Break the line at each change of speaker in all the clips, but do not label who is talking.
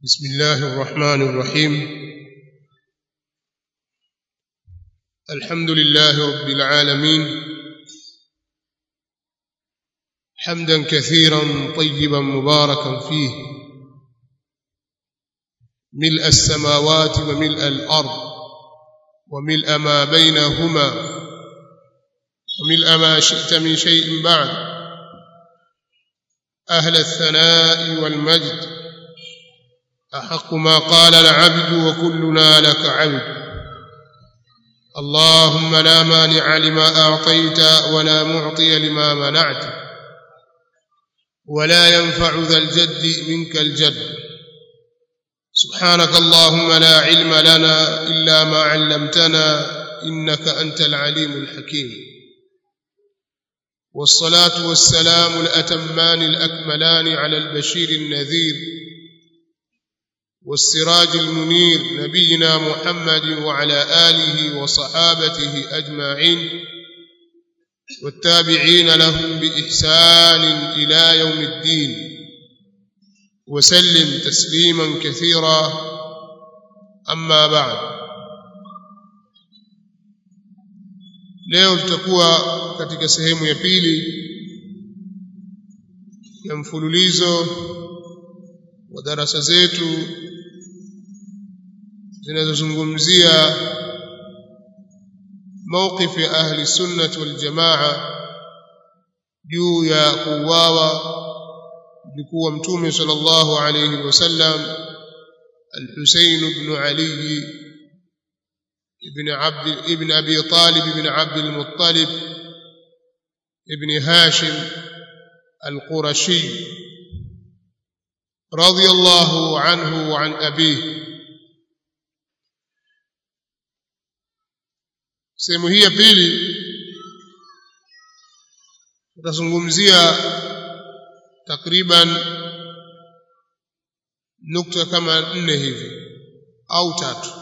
بسم الله الرحمن الرحيم. الحمد لله رب العالمين حمدا كثيرا طيبا مباركا فيه ملء السماوات وملء الأرض وملء ما بينهما وملء ما شئت من شيء بعد، أهل الثناء والمجد، أحق ما قال العبد وكلنا لك عبد. اللهم لا مانع لما أعطيت ولا معطي لما منعت ولا ينفع ذا الجد منك الجد. سبحانك اللهم لا علم لنا إلا ما علمتنا إنك أنت العليم الحكيم. والصلاة والسلام الأتمان الأكملان على البشير النذير والسراج المنير نبينا محمد وعلى آله وصحابته أجمعين والتابعين لهم بإحسان إلى يوم الدين، وسلم تسليما كثيرا. أما بعد، leo tutakuwa katika sehemu ya pili ya mfululizo wa darasa zetu zinazozungumzia mawqif ya ahli sunnah wal jamaa juu ya kuuawa mjukuu wa mtume sallallahu alayhi wasallam al-Husayn ibn Ali ibn Abi Talib ibn Abd al-Muttalib ibn Hashim al-Qurashi radiyallahu anhu wa an abihi. Sehemu hii ya pili tutazungumzia takriban nukta kama 4 hivi au 3.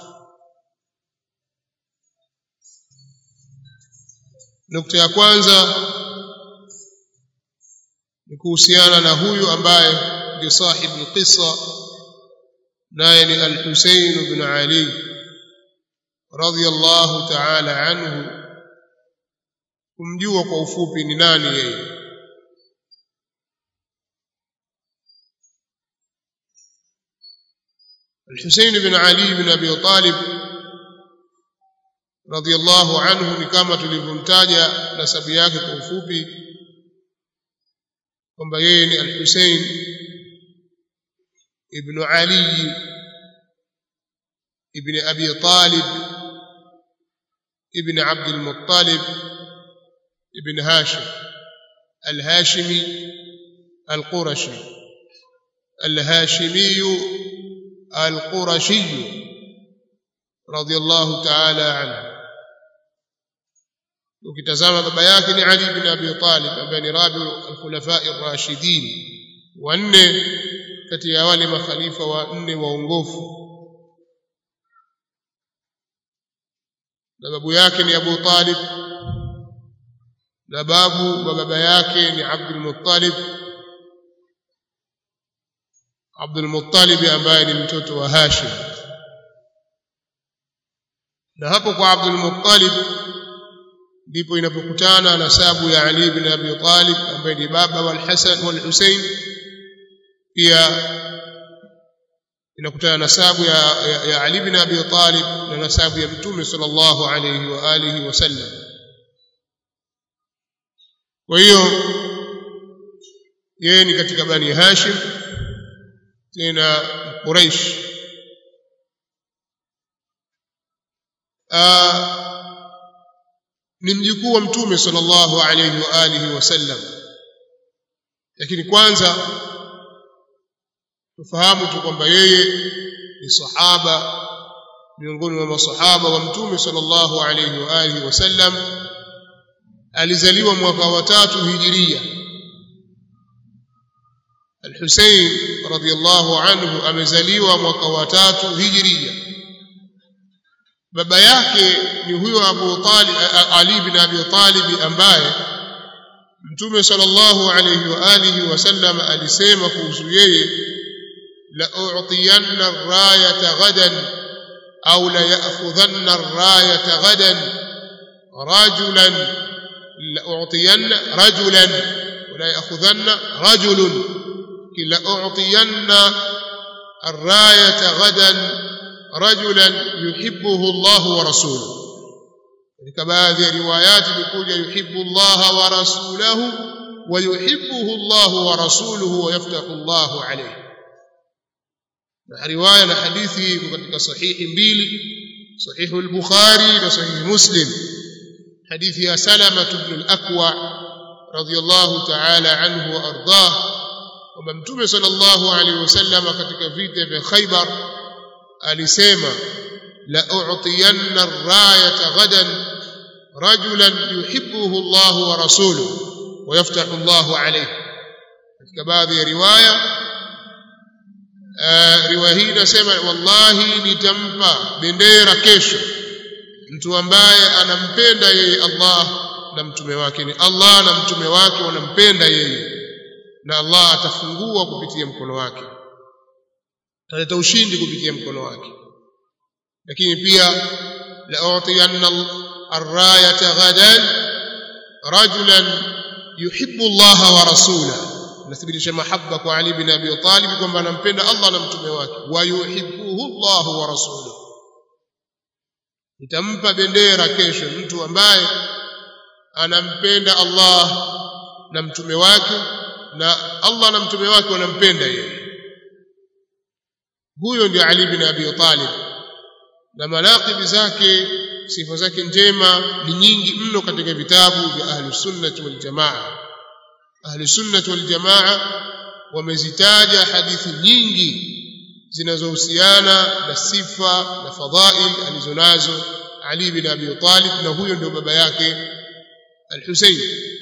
Nukta ya kwanza ni kuhusiana na huyu ambaye ni sahibu al-qissa, naye ni al-Husayn ibn Ali radiyallahu ta'ala anhu. Kumjua kwa ufupi ni nani yeye? Al-Husayn ibn Ali ibn Abi Talib radiyallahu anhu ni kama tulivyomtaja nasabu yake kwa ufupi kwamba yeye ni Al-Husayn ibn Ali ibn Abi Talib ibn Abd al-Muttalib ibn Hashim al-Hashimi al-Qurashi al-Hashimi al-Qurashi radiyallahu ta'ala anhu. Ukitazama baba yake ni Ali ibn Abi Talib ambaye ni rabi al-khulafa ar-rashidin wanne kati ya wale makhalifa wanne waongofu, na babu yake ni Abu Talib na babu wa baba yake ni Abdul Muttalib. Abdul Muttalib ambaye ni mtoto wa Hashim, na hapo kwa Abdul Muttalib ndipo inapokutana nasabu ya Ali ibn Abi Talib ambaye ni baba wal Hasan wal Husayn, pia inakutana nasabu ya Ali ibn Abi Talib na nasabu ya Mtume sallallahu alayhi wa alihi wasallam. Kwa hiyo yeye ni katika Bani Hashim tena Quraish. Ni mjukuu wa Mtume sallallahu alayhi wa alihi wasallam, lakini kwanza tufahamu tu kwamba yeye ni sahaba miongoni mwa masahaba wa Mtume sallallahu alayhi wa alihi wasallam. Alizaliwa mwaka wa 3 Hijiria. Al-Husayn radiyallahu anhu amezaliwa mwaka wa 3 Hijiria. Baba yake ni huyo Abu Talib, Ali ibn Abi Talib ambaye Mtume sallallahu alayhi wa alihi wasallam alisema kuhusu yeye لأعطين الراية غدا أو ليأخذن الراية غدا رجلا لأعطين رجلا ولا يأخذن رجل لأعطين الراية غدا رجلا يحبه الله ورسوله. كما هذه روايات بيقول يحب الله ورسوله ويحبه الله ورسوله ويفتح الله عليه. رواية حديثي katika sahihi mbili, sahihu al-Bukhari na sahihi Muslim, hadithi ya Salama ibn al-Akwa radhiyallahu ta'ala anhu wa ardah, kwamba Mtume sallallahu alayhi wasallam katika vita vya Khaybar alisema la u'tiyanna ar-rayata ghadan rajulan yuhibbuhu Allah wa rasuluhu wa yaftahu Allah alayhi. Katika baadhi ya riwaya hii inasema wallahi nitampa bendera kesho mtu ambaye anampenda yeye Allah na mtume wake, ni Allah na mtume wake wanampenda yeye, na Allah atafungua kupitia mkono wake, ataleta ushindi kupitia mkono wake. Lakini pia la utiyanna ar-rayata ghadan rajulan yuhibbu Allah wa rasulahu, nathibitisha mahabba kwa Ali bin Abi Talib kwamba anampenda Allah na mtume wake, wa yuhibbuhu Allah wa rasuluhu. Nitampa bendera kesho mtu ambaye anampenda Allah na mtume wake, na Allah na mtume wake wanampenda yeye. Huyo ndiye Ali bin Abi Talib, na manaqib zake, sifa zake njema ni nyingi mno katika vitabu vya Ahlus Sunnah wal Jamaa. Ahlus Sunnah wal Jamaa wamezitaja hadithi nyingi zinazohusiana na sifa na fadhail alizonazo Ali bin Abi Talib, na huyo ndio baba yake Al-Husayn,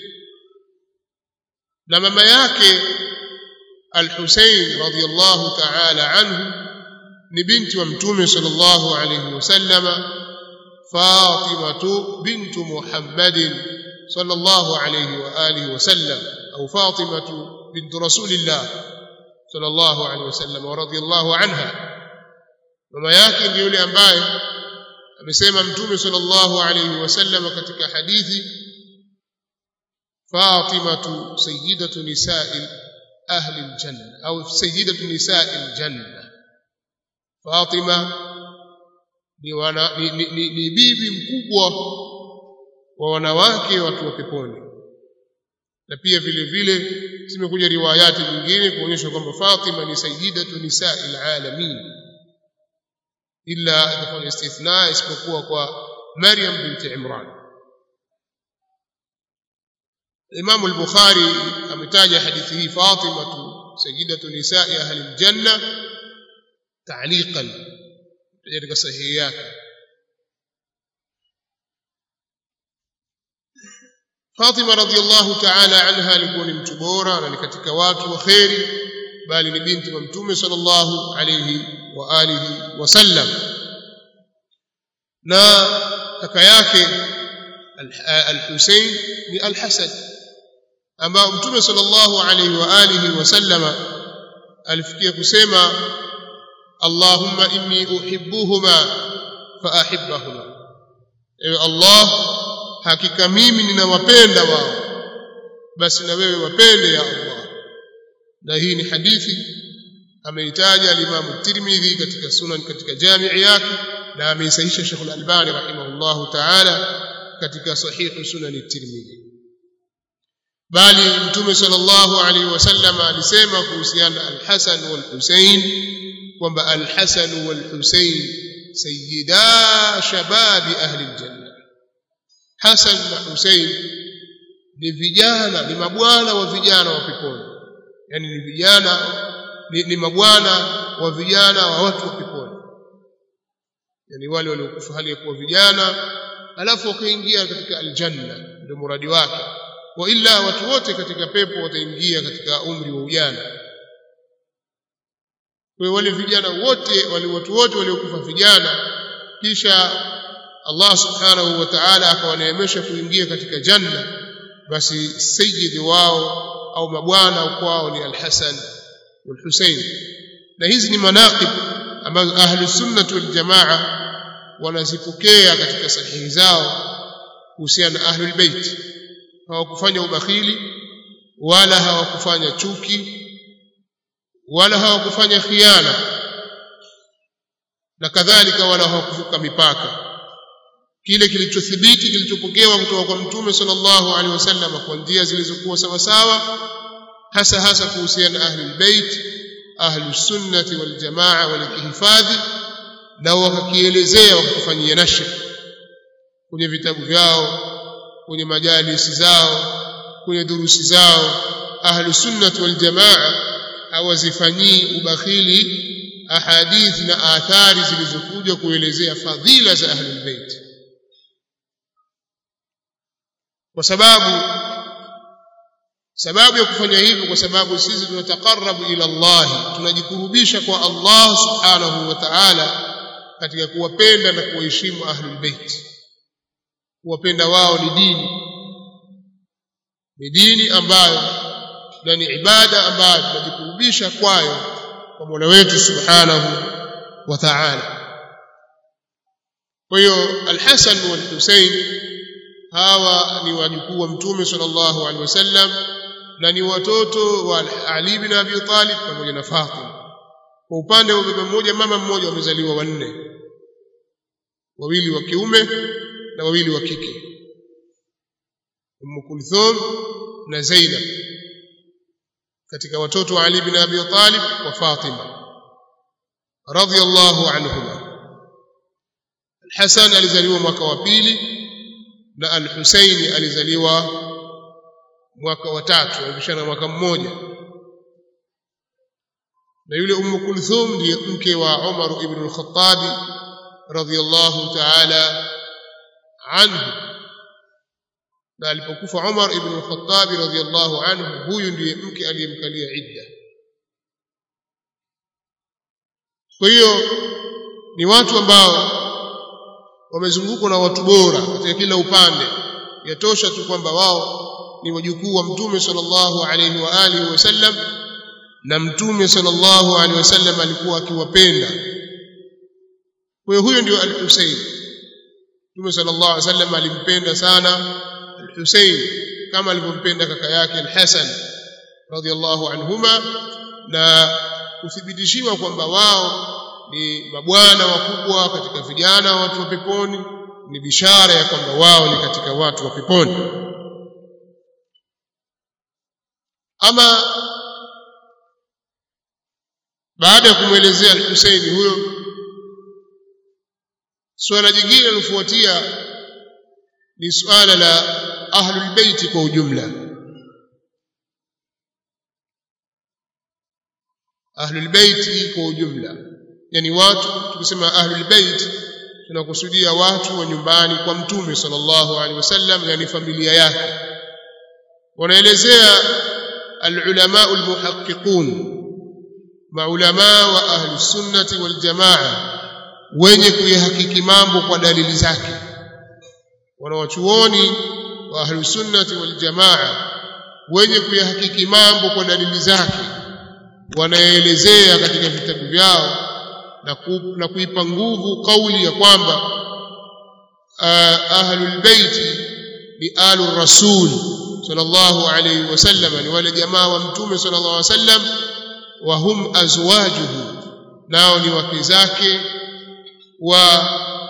na mama yake Al-Husayn radhiyallahu ta'ala anhu ni binti wa Mtume sallallahu alayhi wasallam, Fatimatu bintu Muhammadin sallallahu alayhi wa alihi wasallam, au Fatimatu bintu Rasulillah sallallahu alayhi wasallam wa radhiyallahu anha. Mama yake ndiye yule ambaye amesema Mtume sallallahu alayhi wasallam katika hadithi, Fatimatu sayyidatu nisa'i ahli aljanna au sayyidatu nisa'i aljanna. Fatima ni bibi mkubwa wa wanawake watu wa peponi. Na pia vile vile zimekuja riwayati nyingine kuonyesha kwamba Fatima ni sayyidatu nisa'i alalamin, illa kwa istithna, isipokuwa kwa Maryam binti Imran. Imam al-Bukhari ametaja hadithi hii Fatima sayyidatu nisa'i ahli aljanna ta'liqan katika sahihi yake. Fatima radhiyallahu ta'ala anha alikuwa ni mtu bora na ni katika watu wa khairi, bali ni binti wa Mtume sallallahu alayhi wa alihi wasallam. Na kaka yake Al-Husayn ni Al-Hasan, ambao Mtume sallallahu alayhi wa alihi wasallama alifikia kusema Allahumma inni uhibbuhuma fa ahibbahuma, ewe Allah, hakika mimi ninawapenda wao, basi na wewe wapende ya Allah. Na hii ni hadithi ameitaja al-Imam Tirmidhi katika Sunan, katika Jami' yake, na ameisahihisha Sheikh al-Albani rahimahullahu ta'ala katika Sahih Sunan at-Tirmidhi. Bali Mtume sallallahu alayhi wasallam alisema kuhusiana al-Hasan wal-Husayn kwamba al-Hasan wal-Husayn sayyida shababi ahli al-janna. Hasan na Husayn ni vijana, ni mabwana wa vijana wa peponi, yani ni vijana, ni mabwana wa vijana wa watu wa peponi, yani wale waliokufa hali ya kuwa vijana alafu wakaingia katika aljanna, ndio muradi wake. Wa illa watu wote katika pepo wataingia katika umri wa ujana. Kwa wale vijana wote, wale watu wote waliokufa vijana, kisha Allah subhanahu wa ta'ala akawaneemesha kuingia katika janna, basi sayyidi wao au mabwana kwao ni Al-Hasan wal-Husayn. na hizi ni manaqib ambazo ahlus sunnah wal jamaa wanazipokea katika sahihi zao kuhusiana na ahlul bait. Hawakufanya ubakhili wala hawakufanya chuki wala hawakufanya khiana na kadhalika wala hawakuvuka mipaka. Kile kilichothibiti kilichopokewa kutoka kwa Mtume sallallahu alaihi wasallam kwa njia zilizokuwa sawa sawa, hasa kuhusiana na ahlul bait, ahlus sunnati wal jamaa, walikihifadhi na wakakielezea, wakafanyia nashr kwenye vitabu vyao, kwenye majalisi zao, kwenye durusi zao. Ahlus sunnati wal jamaa hawazifanyii ubakhili ahadithi na athari zilizokuja kuelezea fadhila za ahlul bait, kwa sababu ya kufanya hivyo, kwa sababu sisi tunataqarrabu ila Allah, tunajikurubisha kwa Allah subhanahu wa ta'ala katika kuwapenda na kuwaheshimu ahlul bait. Kuwapenda wao ni dini ambayo na ni ibada ambayo tunajikurubisha kwayo kwa Mola wetu subhanahu wa ta'ala. Kwa hiyo Al-Hasan wal Husayn hawa ni wajukuu wa Mtume sallallahu alaihi wasallam na ni watoto wa Ali bin Abi Talib pamoja na Fatima. Kwa upande wa baba mmoja mama mmoja wamezaliwa wanne, wawili wa kiume na wawili wa kike, Kulthum na Zainab, katika watoto wa Ali bin Abi Talib wa Fatima radhiyallahu anhuma. Al-Hasan alizaliwa mwaka wa pili na Al-Husayn alizaliwa mwaka wa tatu, walipishana mwaka mmoja. Na yule Kulthum ndiye mke wa Umar ibn al-Khattab radhiyallahu ta'ala anhu, na alipokufa Umar ibn al-Khattab radhiyallahu anhu, huyu ndiye mke aliyemkalia idda. Kwa hiyo ni watu ambao wamezungukwa na watu bora katika kila upande. Yatosha tu kwamba wao ni wajukuu wa Mtume sallallahu alaihi wa alihi wasallam, na Mtume sallallahu alaihi wasallam alikuwa akiwapenda. Kwa hiyo huyo ndio Al-Husayn. Mtume sallallahu alaihi wasallam alimpenda sana Al-Husayn kama alivyompenda kaka yake Al-Hasan radhiyallahu anhuma, na kuthibitishiwa kwamba wao ni mabwana wakubwa katika vijana watu wa peponi, ni bishara ya kwamba wao ni katika watu wa peponi. Ama baada ya kumwelezea Al-Husayn huyo, swala jingine lilofuatia ni swala la ahlul bait kwa ujumla. Ahlul bait kwa ujumla, yani watu, tukisema ahlul bait tunakusudia watu wa nyumbani kwa Mtume sallallahu alaihi wasallam, yani familia yake. Wanaelezea al-ulama al-muhaqqiqun, maulama wa ahlus sunnati wal jamaa, wenye kuyahakiki mambo kwa dalili zake. Wanawachuoni wa ahlus sunnati wal jamaa wenye kuyahakiki mambo kwa dalili zake, wanaelezea katika vitabu vyao na kuipa nguvu kauli ya kwamba ahlul bait ni alur rasul sallallahu alayhi wasallam, ni wale jamaa wa Mtume sallallahu alayhi wasallam, wa hum azwajuhu, nao ni wake zake, wa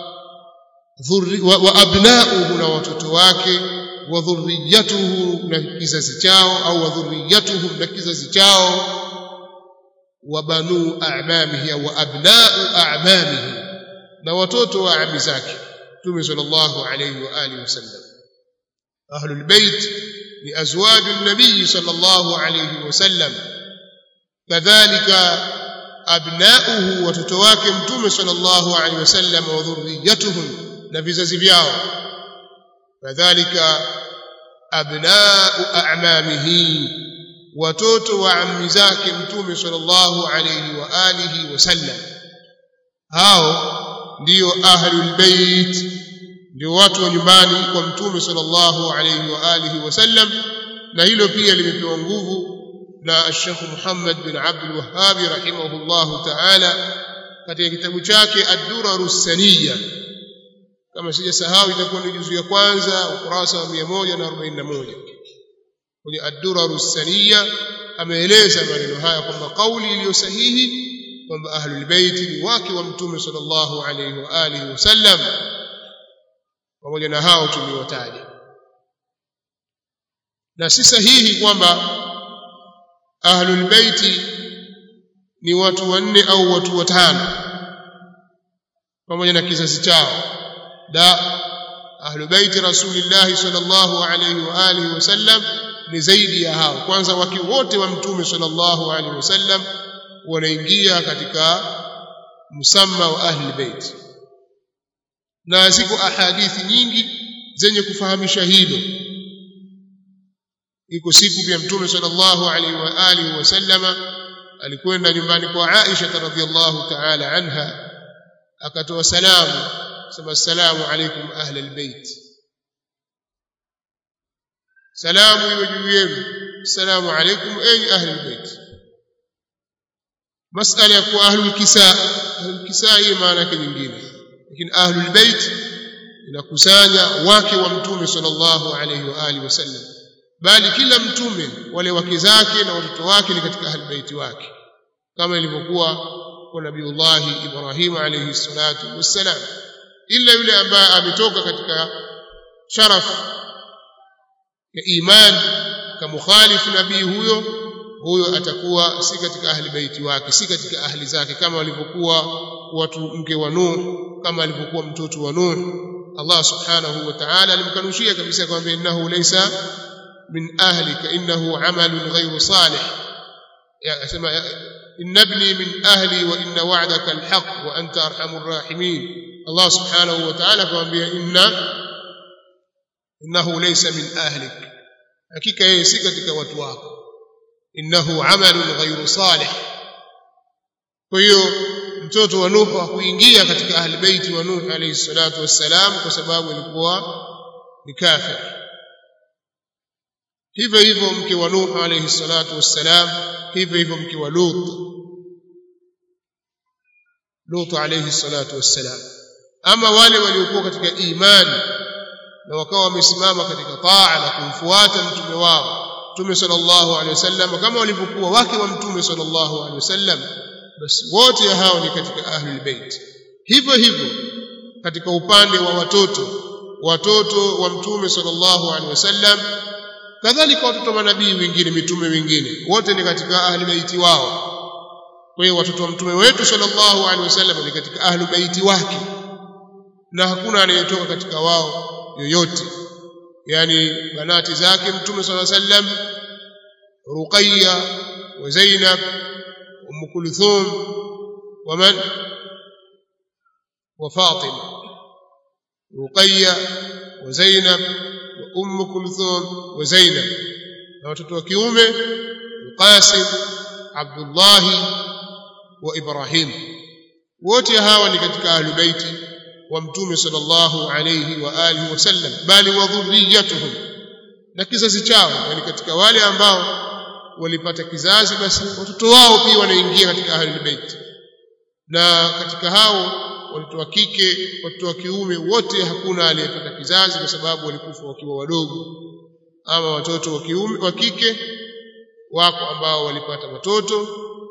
abnauhu, na watoto wake, wa dhurriyatuhu, na kizazi chao, au wa dhurriyatuhum, na kizazi chao, wa banu a'mamihi wa abna'u a'mamihi, na watoto wa ami zake Mtume sallallahu alayhi wa alihi wasallam. Ahlul bait ni azwajun nabiy sallallahu alayhi wasallam, kadhalika abna'uhu, watoto wake Mtume sallallahu alayhi wasallam, wa dhurriyatuhum, na vizazi vyao, kadhalika abna'u a'mamihi, watoto wa ammi zake Mtume sallallahu alayhi wa alihi wasallam. Hao ndio ahlul bait, ndio watu wa nyumbani kwa Mtume sallallahu alayhi wa alihi wasallam. Na hilo pia limepewa nguvu na Sheikh Muhammad bin Abdul Wahhab rahimahullahu ta'ala katika kitabu chake Ad-Durar As-Saniyya, kama sijasahau itakuwa ni juzu ya kwanza ukurasa wa 141. Kwenye Ad-Durar As-Saniyya ameeleza maneno haya kwamba kauli iliyo sahihi kwamba ahlul bait ni wake wa Mtume sallallahu alayhi wa alihi wasallam, pamoja na hao tuliowataja. Na si sahihi kwamba ahlul bait ni watu wanne au watu watano pamoja na kizazi chao. Da, ahlul bait Rasulullah sallallahu alayhi wa alihi wasallam ni zaidi ya hao. Kwanza wake wote wa Mtume sallallahu alayhi wasallam wanaingia katika musamma wa ahlul bait, na ziko ahadithi nyingi zenye kufahamisha hilo. Iko siku pia Mtume sallallahu alaihi wa alihi wasallama alikwenda nyumbani kwa Aisha radhiyallahu ta'ala anha, akatoa salamu, sema assalamu alaykum ahlal bait, salamu iwe juu yenu, assalamu alaykum ay ahlul bait. Masala ya kuwa ahlul kisa hii maana yake nyingine, lakini ahlul bait inakusanya wake wa Mtume sallallahu alayhi wa alihi wasallam, bali kila mtume wale wake zake na watoto wake ni katika ahlul bait wake, kama ilivyokuwa kwa Nabiiullah Ibrahim alayhi salatu wassalam. Ila yule ambaye ametoka katika sharaf ya iman kamukhalifu nabii huyo atakuwa si katika ahli baiti wake, si katika ahli zake, kama walivyokuwa watu mke wa Nuh, kama alivyokuwa mtoto wa Nuh. Allah subhanahu wa ta'ala alimkanushia kabisa kwamba innahu laysa min ahlika innahu amalun ghayru salih, yasema inna ibni min ahli wa inna wa'daka alhaq wa anta arhamur rahimin. Allah subhanahu wa ta'ala akamwambia innahu laysa min ahlik, hakika yeye si katika watu wako, innahu amalun ghayru salih. Kwa hiyo mtoto wa Nuh hakuingia katika ahli baiti wa Nuh alayhi salatu wassalam kwa sababu alikuwa ni kafir. Hivyo hivyo mke wa Nuh alayhi salatu wassalam, hivyo hivyo mke wa Lut alayhi salatu wassalam. Ama wale waliokuwa katika imani na wakawa wamesimama katika taa na kumfuata mtume wao Mtume sallallahu alaihi wasallam kama walivyokuwa wake wa Mtume sallallahu alaihi wasallam, basi wote hao ni katika ahlul bait. Hivyo hivyo katika upande wa watoto wa Mtume sallallahu alaihi wasallam, kadhalika watoto wa manabii wengine, mitume wengine, wote ni katika ahlul bait wao. Kwa hiyo watoto wa mtume wetu sallallahu alaihi wasallam ni katika ahlul bait wake, na hakuna anayetoka katika wao yoyote. Yani banati zake Mtume sallallahu alaihi wasallam, Ruqayya wa Zainab, Kulthum wa Fatima. Ruqayya wa Zainab wa Kulthum wa Zainab, na watoto wa kiume Qasim, Abdullah wa Ibrahim. Wote hawa ni katika ahlul bait wa Mtume sallallahu alayhi wa alihi wasallam, bali wa dhurriyyatuhum, na kizazi chao, yani katika wale ambao walipata kizazi, basi watoto wao pia wanaingia katika ahlul bait. Na katika hao watoto wa kike, watoto wa kiume, wote hakuna aliyepata kizazi kwa sababu walikufa wakiwa wadogo. Ama watoto wa kiume wa kike wako ambao walipata watoto,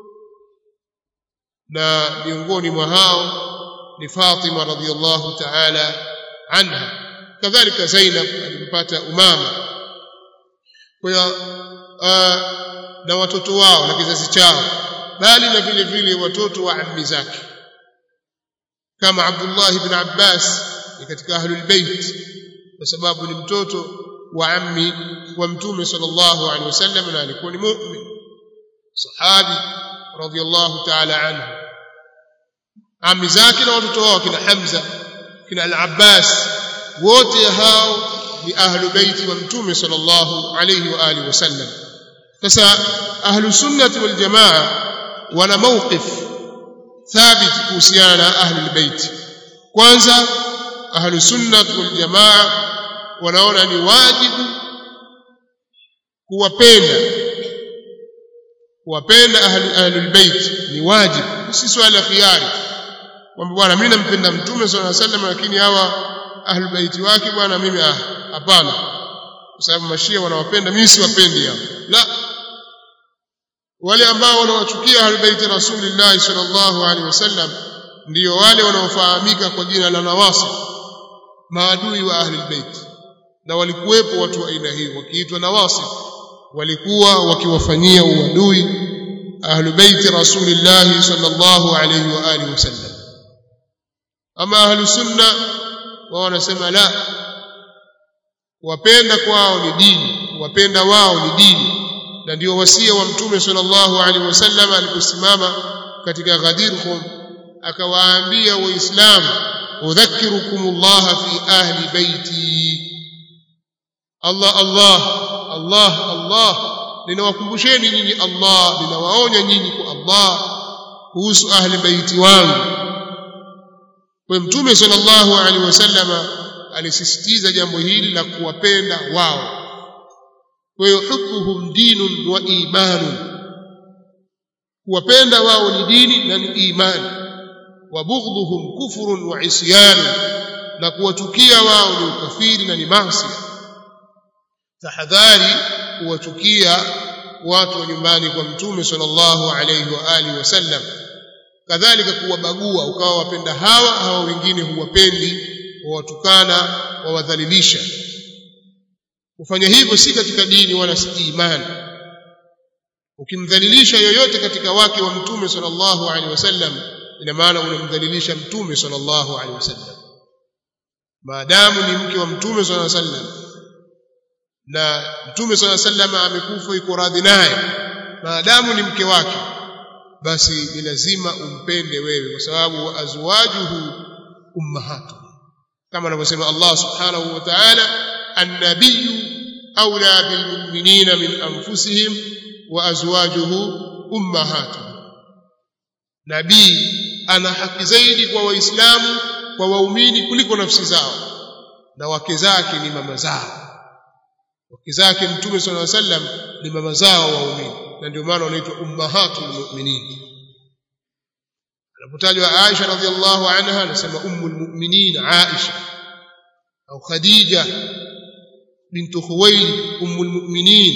na miongoni mwa hao ni Fatima radhiyallahu ta'ala anha, kadhalika Zainab alimpata umama. Kwa hiyo na watoto wao na kizazi chao, bali na vile vile watoto wa ammi zake kama Abdullah ibn Abbas ni katika ahlul bait kwa sababu ni mtoto wa ammi wa Mtume sallallahu alaihi wasallam, na alikuwa ni mu'min sahabi radhiyallahu ta'ala anhu. Ammi zake na watoto wao kina Hamza, kina Al-Abbas, wote hao ni ahlul bait wa Mtume sallallahu alayhi wa alihi wasallam. Sasa ahlus sunnah wal jamaa wana mawqif thabit kuhusiana na ahlul bait. Kwanza ahlus sunnah wal jamaa wanaona ni wajibu kuwapenda kuwapenda ahlul bait ni wajibu, si swala khiari kwamba bwana mimi nampenda mtume sallallahu alaihi wasallam lakini hawa ahlul bait wake bwana mimi hapana, kwa sababu mashia wanawapenda mimi siwapendi hao. La, wale ambao wanawachukia ahlul bait rasulullah sallallahu alaihi wasallam ndio wale wanaofahamika kwa jina la nawasib, maadui wa ahlul bait. Na walikuwepo watu wa aina hii wakiitwa nawasib, walikuwa wakiwafanyia uadui ahlul bait rasulullah sallallahu alaihi wa alihi wasallam. Ama ahlus sunna wao wanasema la, wapenda kwao ni dini, wapenda wao ni dini. Na ndio wasia wa mtume sallallahu alaihi wasallam aliposimama katika Ghadir Khum akawaambia waislamu, udhakirukumullah fi ahli baiti, Allah Allah Allah Allah, ninawakumbusheni nyinyi Allah, ninawaonya nyinyi kwa Allah kuhusu ahli baiti wangu. Kwa mtume sallallahu alaihi wasallam alisisitiza jambo hili la kuwapenda wao. Kwa hiyo hubbuhum dinun wa imanun, kuwapenda wao ni dini na ni imani. Wa bughdhuhum kufrun wa isyan, na kuwachukia wao ni ukafiri na ni maasi. Tahadhari kuwachukia watu wa nyumbani kwa mtume sallallahu alayhi wa alihi wasallam, kadhalika kuwabagua ukawa wapenda hawa wengine huwapendi, wawatukana, wawadhalilisha. Kufanya hivyo si katika dini wala si imani. Ukimdhalilisha yoyote katika wake wa mtume sallallahu alaihi wasallam, ina maana unamdhalilisha mtume sallallahu alaihi wasallam. Maadamu ni mke wa mtume sallallahu alaihi wasallam na mtume sallallahu alaihi wasallam amekufa yuko radhi naye, maadamu ni mke wake, basi ni lazima umpende wewe, kwa sababu azwajuhu ummahatu, kama anavyosema Allah subhanahu wa ta'ala, an-nabiyyu awla bil mu'minina min anfusihim wa azwajuhu ummahatuhum. Nabii ana haki zaidi kwa waislamu, kwa waumini kuliko nafsi zao, na wake zake ni mama zao. Wake zake mtume sallallahu alaihi wasallam ni mama zao waumini, na ndio maana wanaitwa ummahatul mu'minin. Anapotajwa Aisha radhiallahu anha anasema ummul mu'minin Aisha au Khadija bint Khuwaylid ummul mu'minin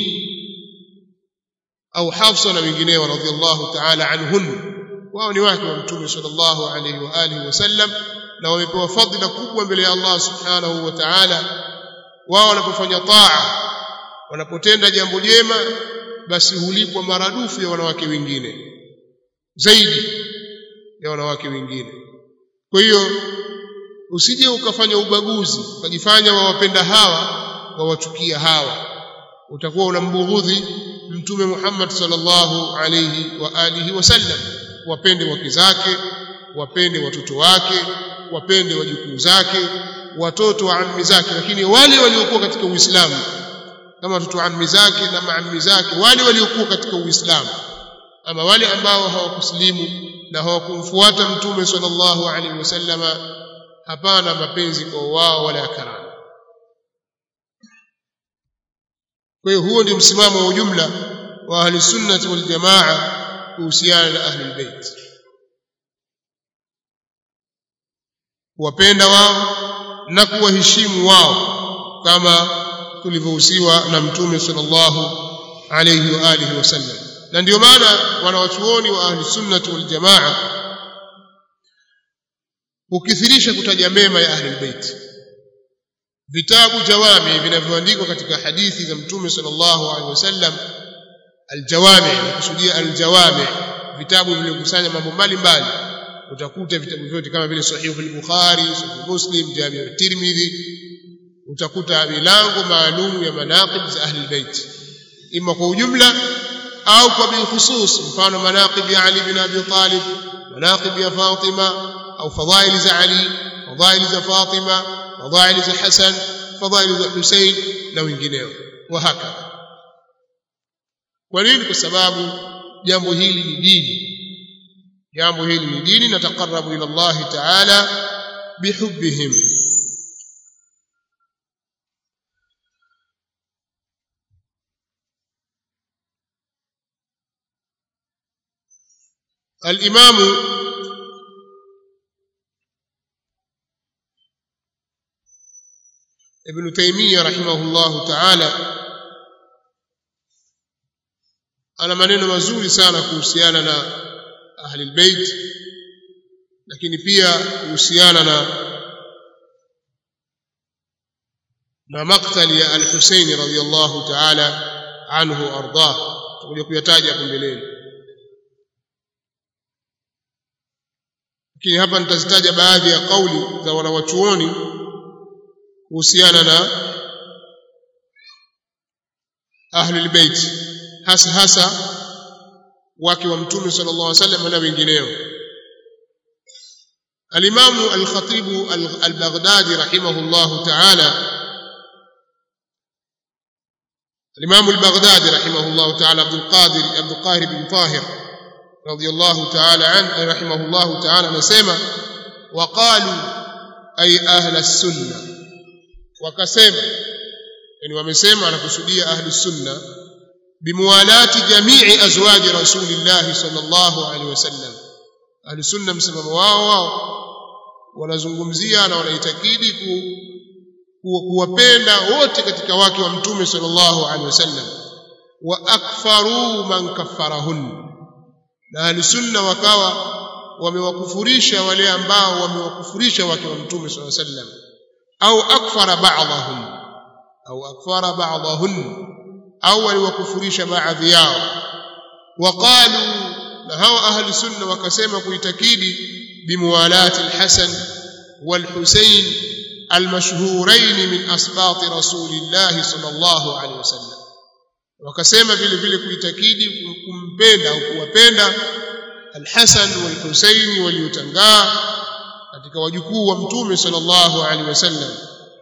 au Hafsa na wengineo radhiallahu ta'ala anhun. Wao ni wake wa mtume sallallahu alayhi wa alihi wasallam, na wamepewa fadhila kubwa mbele ya Allah subhanahu wa ta'ala. Wao wanapofanya taa, wanapotenda jambo jema, basi hulipwa maradufu ya wanawake wengine, zaidi ya wanawake wengine. Kwa hiyo usije ukafanya ubaguzi ukajifanya wawapenda hawa wawachukia hawa, utakuwa unambughudhi mtume Muhammad sallallahu alayhi wa alihi wasallam. Wapende wake zake, wapende watoto wake, wapende wajukuu zake, watoto wa ammi zake, lakini wale waliokuwa katika Uislamu, kama watoto wa ammi zake na maammi zake, wale waliokuwa katika Uislamu. Ama wale ambao hawakuslimu na hawakumfuata mtume sallallahu alaihi wasallama, hapana mapenzi kwa wao wala karama. Kwa hiyo huo ndio msimamo wa ujumla wa ahli sunnah wal jamaa kuhusiana na ahli albayt, kuwapenda wao na kuwaheshimu wao kama tulivyohusiwa na mtume sallallahu alayhi wa alihi wasallam. Na ndio maana wanawachuoni wa ahli sunnah wal jamaa ukithirisha kutaja mema ya ahli albayt. Vitabu jawami vinavyoandikwa katika hadithi za mtume sallallahu alaihi wasallam, aljawami, nakusudia aljawami, vitabu vilivyokusanya mambo mbalimbali. Utakuta vitabu vyote kama vile Sahih al-Bukhari, Sahih Muslim, Jami' at-Tirmidhi. Utakuta milango maalum ya manaqib za ahli albayt, ima kwa ujumla au kwa bilkhusus. Mfano manaqib ya Ali bin Abi Talib, manaqib ya Fatima, au fadhail za Ali, fadhail za Fatima, fadhail za Hasan, fadhail za Husayn na wengineo, wa hakika. Kwa nini? Kwa sababu jambo hili ni dini. Jambo hili ni dini, na taqarrabu ila Allah ta'ala bihubbihim. الإمام ابن تيمية رحمه الله تعالى ana maneno mazuri sana kuhusiana na ahli albayt, lakini pia kuhusiana na maktali ya al-Husayn radhiyallahu ta'ala anhu ardah, tutakuja kuyataja hapo mbeleni. Lakini hapa nitazitaja baadhi ya kauli za wanawachuoni kuhusiana na ahli albayt, hasa wake wa mtume sallallahu alaihi wasallam na wengineo. Al-Imam al-Khatib al-Baghdadi rahimahullah ta'ala, al-Imam al-Baghdadi rahimahullah ta'ala Abdul Qahir bin Tahir radiyallahu ta'ala anhu rahimahullah ta'ala anasema waqalu ay ahli as-sunnah, wakasema, yani wamesema, anakusudia ahli as-sunnah bimuwalati jamii azwaji rasulillah sallallahu alaihi wasallam. Ahli sunna msimamo wao wanazungumzia na wanaitakidi kuwapenda wote katika wake wa mtume sallallahu alaihi wasallam, wa akfaru man kaffarahun, na ahli sunna wakawa wamewakufurisha wale ambao wamewakufurisha wake wa mtume sallallahu alaihi wasallam, au akfara ba'dahum au waliwakufurisha baadhi yao. Waqalu, na hawa ahli sunna wakasema kuitakidi bimuwalati al-Hasan wal-Husayn al-mashhurain min asbat rasulillah sallallahu alaihi wasallam, wakasema vile vile kuitakidi kumpenda au kuwapenda al-Hasan wal-Husayn waliotangaa katika wajukuu wa mtume sallallahu alaihi wasallam,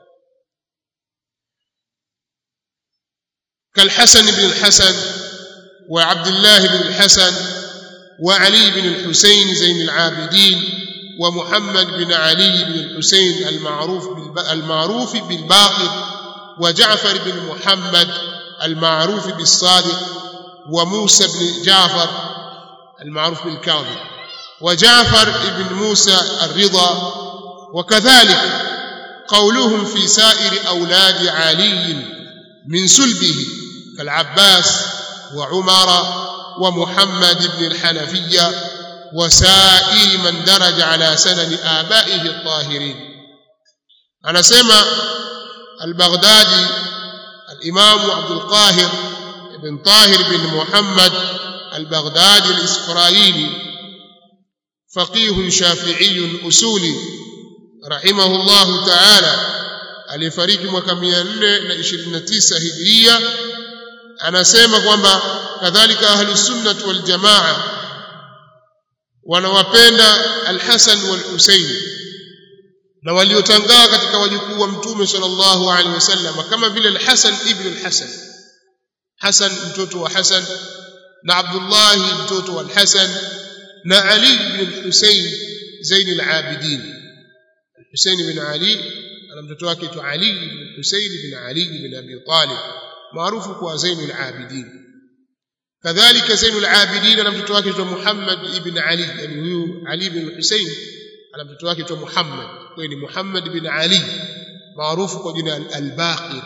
كالحسن بن الحسن وعبد الله بن الحسن وعلي بن الحسين زين العابدين ومحمد بن علي بن الحسين المعروف بالباقر وجعفر بن محمد المعروف بالصادق وموسى بن جعفر المعروف بالكاظم وجعفر بن موسى الرضا. وكذلك قولهم في سائر أولاد علي من سلبه كالعباس وعمر ومحمد بن الحنفية وسائر من درج على سنن آبائه الطاهرين. أنا سمع البغدادي الإمام عبد القاهر بن طاهر بن محمد البغدادي الإسفرايني فقيه شافعي أصولي رحمه الله تعالى alifariki mwaka 429 Hijria. Anasema kwamba kadhalika ahlus sunnah wal jamaa wanawapenda al-Hasan wal Husayn na waliotangaa katika wajukuu wa mtume sallallahu alaihi wasallam, kama vile al-Hasan ibn al-Hasan, Hasan mtoto wa Hasan, na Abdullah mtoto wa al-Hasan, na Ali ibn al-Husayn Zain al-Abidin. Al-Husayn ibn Ali ana mtoto wake tu Ali ibn Husayn ibn Ali ibn Abi Talib maarufu kwa Zainul Abidin. Kadhalika Zainul Abidin ana mtoto wake tu Muhammad ibn Ali, yani huyu Ali ibn Husayn ana mtoto wake tu Muhammad, kwa ni Muhammad ibn Ali maarufu kwa jina al-Baqir.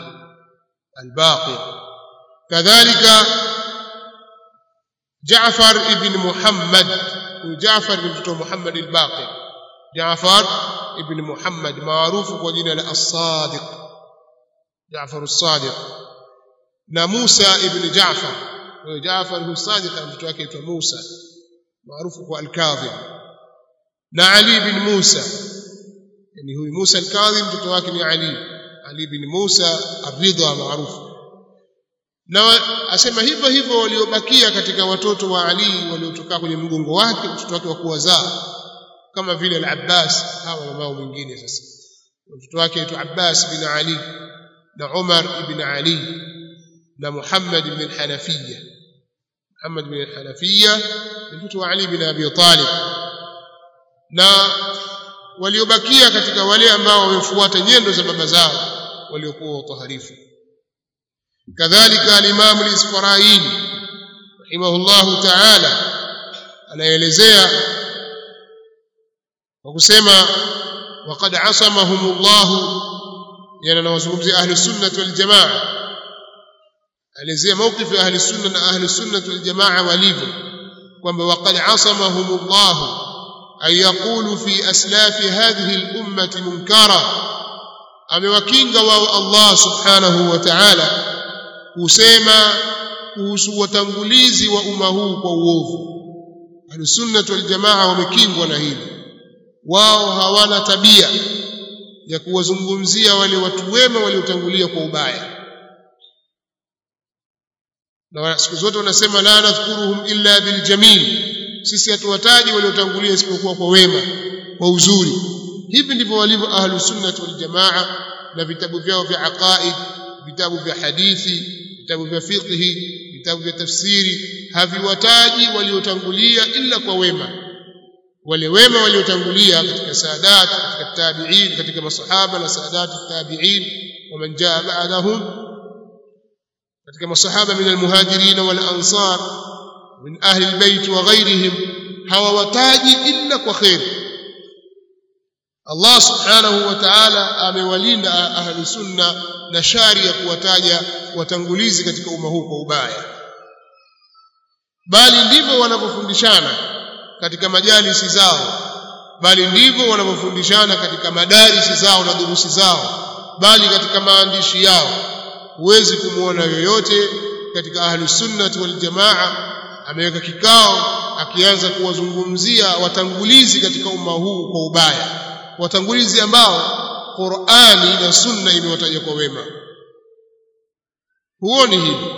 Kadhalika Jaafar ibn Muhammad, Jaafar ibn mtoto Muhammad al-Baqir, Jaafar ibn Muhammad maarufu kwa jina la As-Sadiq, Jaafar As-Sadiq, na Musa ibn Jaafar, huyo Jaafar As-Sadiq na mtoto wake aitwa Musa maarufu kwa Al-Kadhib, na Ali ibn Musa, yani huyu Musa Al-Kadhib mtoto wake ni Ali ibn Musa Ar-Ridha maarufu. Na asema hivyo waliobakia katika watoto wa Ali waliotoka kwenye mgongo wake, mtoto wake wa kuwazaa, kama vile al-Abbas, hawa mamao mwingine. Sasa mtoto wake aitwa Abbas bin Ali, na Umar ibn Ali, na Muhammad ibn al-Hanafiyya. Muhammad ibn al-Hanafiyya mtoto wa Ali ibn Abi Talib. Na waliobakia katika wale ambao wamefuata nyendo za baba zao waliokuwa taharifu. Kadhalika al-Imam al-Isfaraini rahimahullahu ta'ala anaelezea kwa kusema waqad asamahumullahu, yana nawazungumzia ahli sunnah wal jamaa, elezea mawqif ya ahli sunna na ahli sunnah wal jamaa walivyo, kwamba waqad asamahumullahu ay yaqulu fi aslafi hadhihi al-ummati munkara, amewakinga wao Allah subhanahu wa ta'ala kusema kuhusu watangulizi wa umma huu kwa uovu. Ahli sunnah wal jamaa wamekingwa na hili, wao hawana tabia ya kuwazungumzia wale watu wema waliotangulia kwa ubaya, na siku zote wanasema la nadhkuruhum illa bil jamil, sisi hatuwataji waliotangulia isipokuwa kwa wema, kwa uzuri. Hivi ndivyo walivyo ahli sunnah wal jamaa, na vitabu vyao vya aqaid, vitabu vya hadithi, vitabu vya fiqh, vitabu vya tafsiri haviwataji waliotangulia illa kwa wema. Wale wema waliotangulia katika saadat, katika tabi'in, katika masahaba na saadat tabi'in wa man jaa ba'dahum, katika masahaba min almuhajirin wal ansar min ahli albayt wa ghayrihim, hawawataji illa kwa khair. Allah subhanahu wa ta'ala amewalinda ahli sunna na shari ya kuwataja watangulizi katika umma huu kwa ubaya, bali ndivyo wanavyofundishana katika majalisi zao, bali ndivyo wanavyofundishana katika madarisi zao na durusi zao, bali katika maandishi yao. Huwezi kumuona yoyote katika ahli sunnah wal jamaa ameweka kikao akianza kuwazungumzia watangulizi katika umma huu kwa ubaya, watangulizi ambao Qur'ani na sunna imewataja kwa wema. Huoni hivi?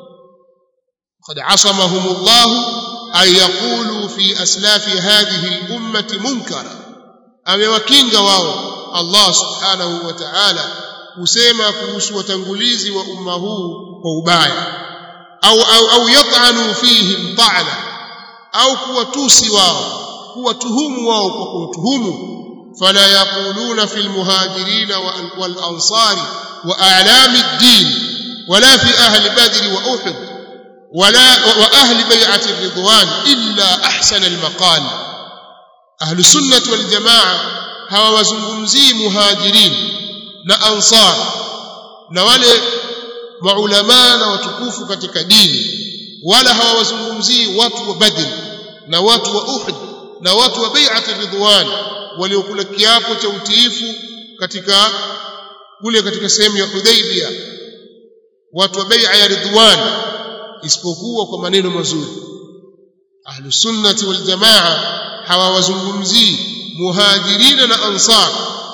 qad asamahumullahu ay yaqulu fi aslafi hadhihi al-ummati munkara, amewakinga wao Allah subhanahu wa ta'ala kusema kuhusu watangulizi wa umma huu kwa ubaya, au yat'anu fihim ta'na, au kuwatusi wao, kuwatuhumu wao kwa kuwatuhumu. fala yaquluna fil muhajirin wal ansari wa a'lam ad-din wala fi ahli badr wa uhud wa ahli bay'ati ar-ridwan illa ahsana al-maqal. ahli sunnah wal jamaa hawazungumzii muhajirin na ansar na wale maulama na watukufu katika dini, wala hawazungumzii watu wa Badr na watu wa Uhud na watu wa bai'at ridwan waliokula kiapo cha utiifu katika kule katika sehemu ya Hudaybiyah, watu wa bai'a ya ridwan, isipokuwa kwa maneno mazuri. ahlu sunnati wal jamaa hawawazungumzii muhajirin na ansar,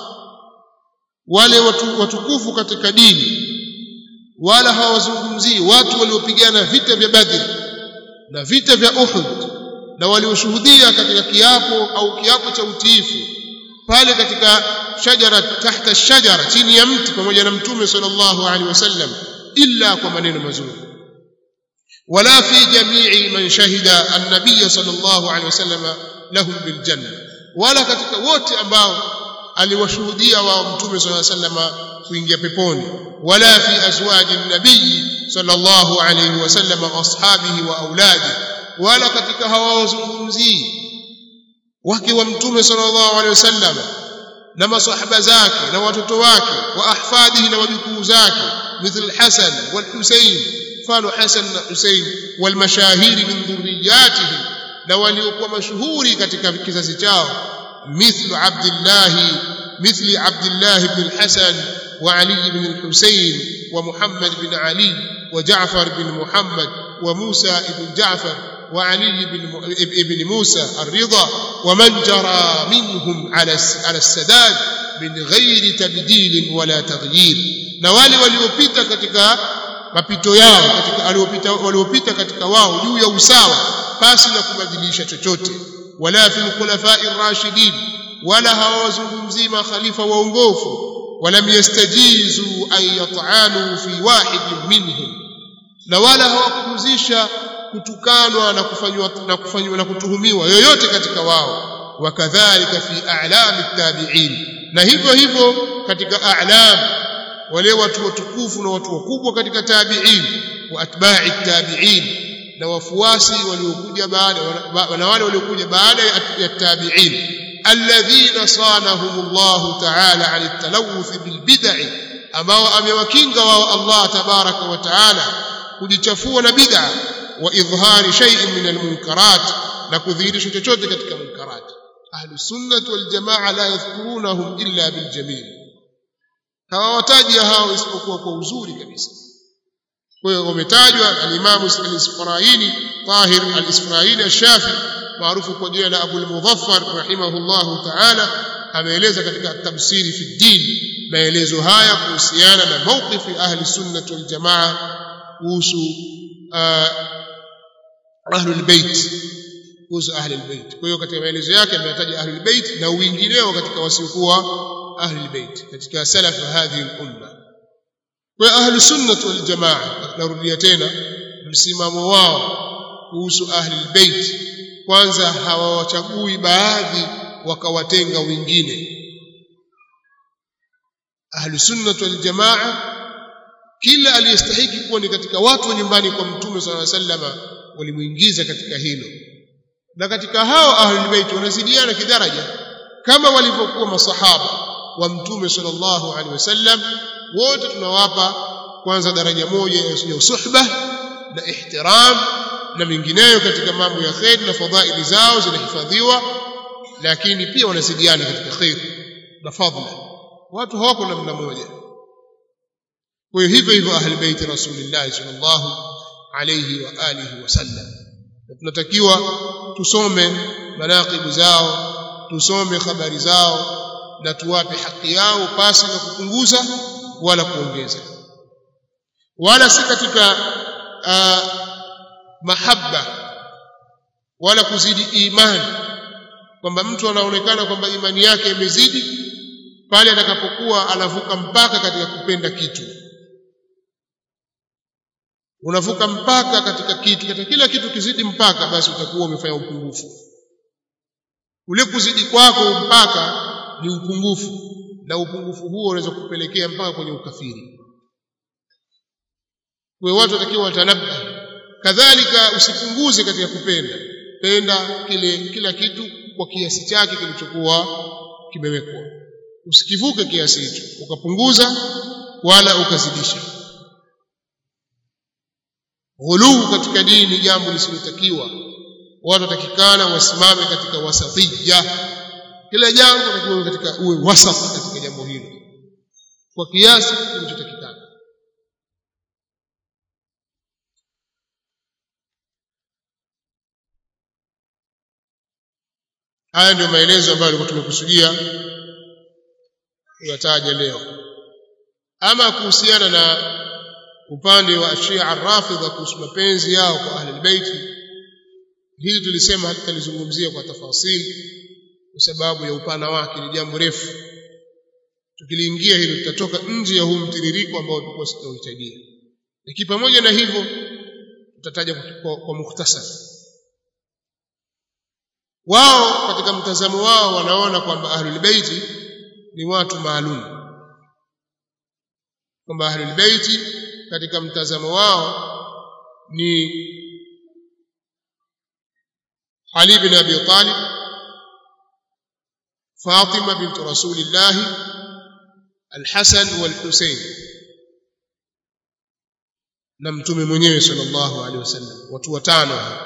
wale watukufu katika dini, wala hawazungumzii watu waliopigana vita vya Badr na vita vya Uhud na walioshuhudia katika kiapo au kiapo cha utiifu pale katika shajara, tahta shajara, chini ya mti pamoja na Mtume sallallahu alaihi wasallam, illa kwa maneno mazuri. wala fi jami'i man shahida an-nabiy sallallahu alaihi wasallam lahum bil janna, wala katika wote ambao aliwashuhudia wao Mtume sallallahu alaihi wasallam kuingia peponi. wala fi azwaji an-nabiy sallallahu alaihi wasallam wa ashabihi wa auladi, wala katika hawazungumzii wake wa Mtume sallallahu alaihi wasallam na masahaba zake na watoto wake, wa ahfadihi na wajukuu zake, mithل الحسن والحسين, mfano Hasan na Husain, wal mashahiri min dhurriyatihi, na waliokuwa mashuhuri katika kizazi chao, مثل عبد الله بن الحسن وعلي بن الحسين ومحمد بن علي وجعفر بن محمد وموسى بن جعفر وعلي بن موسى الرضا، ومن جرى منهم على السداد من غير تبديل ولا تغيير. na wale waliopita katika mapito yao, katika waliopita katika wao juu ya usawa pasi na kubadilisha chochote. wala fil khulafa'i ar-rashidin, wala hawazungumzii makhalifa waongofu, walam yastajizu an yat'anu fi wahid minhum, na wala hawakuzisha kutukanwa na kutuhumiwa yoyote katika wao. wakadhalika fi a'lam at-tabi'in, na hivyo hivyo katika a'lam, wale watu watukufu na watu wakubwa katika tabi'in, wa atba'i at-tabi'in, na wafuasi waliokuja baada na wale waliokuja baada ya tabi'in alladhina sanahumullahu ta'ala 'an at-talawuth bil bid'i ambao amewakinga wao Allah tabaraka wa ta'ala kujichafua na bid'a wa idhhari shay'in min al-munkarat na kudhihirisha chochote katika munkarat. Ahlus sunnah wal jamaa la yadhkurunahum illa bil jamil, hawawataji hao isipokuwa kwa uzuri kabisa. Kwa hiyo wametajwa al-Imam al-Isfaraini Tahir al-Isfaraini al-Shafi maarufu kwa jina la Abu al-Mudhaffar rahimahullahu ta'ala ameeleza katika tafsiri fi din maelezo haya kuhusiana na mawqifi ahli sunnah wal jamaa kuhusu ahlul bait, kuhusu ahlul bait. Kwa hiyo katika maelezo yake ametaja ahlul bait na wengineo katika wasiokuwa ahlul bait katika salaf hadhihi al-umma. Kwa ahli sunnah wal jamaa narudia tena msimamo wao kuhusu ahlul bait, kwanza hawawachagui baadhi wakawatenga wengine. Ahli sunnah wal jamaa kila aliyestahiki kuwa ni katika watu wa nyumbani kwa Mtume sallallahu alaihi wasallam walimuingiza katika hilo, na katika hao ahlul bait wanazidiana kidaraja kama walivyokuwa masahaba wa Mtume sallallahu alaihi wasallam. Wote tunawapa kwanza daraja moja ya suhba na ihtiram na mingineyo katika mambo ya khair na fadhaili zao zinahifadhiwa, lakini pia wanazidiana katika khair na fadhila. Watu hawako namna moja. Kwa hivyo hivyo ahli bait rasulillah sallallahu alayhi wa alihi wasallam, tunatakiwa tusome manaqibu zao, tusome habari zao na tuwape haki yao pasi na kupunguza wala kuongeza, wala si katika mahabba wala kuzidi imani, kwamba mtu anaonekana kwamba imani yake imezidi pale atakapokuwa anavuka mpaka katika kupenda kitu. Unavuka mpaka katika kitu, katika kila kitu kizidi mpaka, basi utakuwa umefanya upungufu. Ule kuzidi kwako mpaka ni upungufu, na upungufu huo unaweza kupelekea mpaka kwenye ukafiri. Kwa watu watakiwa watanabba. Kadhalika usipunguze katika kupenda, penda kila kitu kwa kiasi chake kilichokuwa kimewekwa, usikivuke kiasi hicho ukapunguza wala ukazidisha. Ghuluu katika dini ni jambo lisilotakiwa. Watu watakikana wasimame katika wasatiyya, kila jambo litakuwa katika uwe wasat katika jambo hilo kwa kiasi kilichotakikana. Haya ndio maelezo ambayo tulikuwa tumekusudia kuyataja leo. Ama kuhusiana na upande wa Shia ar-Rafidha kuhusu mapenzi yao kwa ahli al-bait, hili tulisema hatutalizungumzia kwa tafasili kwa sababu ya upana wake, ni jambo refu. Tukiliingia hilo tutatoka nje ya huu mtiririko ambao tulikuwa tunauhitajia. Lakini pamoja na hivyo tutataja kwa mukhtasar. Wao katika mtazamo wao wanaona kwamba ahlul bait ni watu maalum, kwamba ahlul bait katika mtazamo wao ni Ali bin Abi Talib, Fatima bint Rasulillah, Al-Hasan wal-Husayn na Mtume mwenyewe sallallahu alaihi wasallam, watu watano.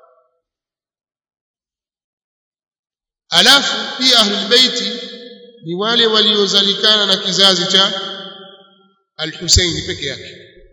Alafu pia ahlul bait ni wale waliozalikana na kizazi cha Al-Husayn peke yake.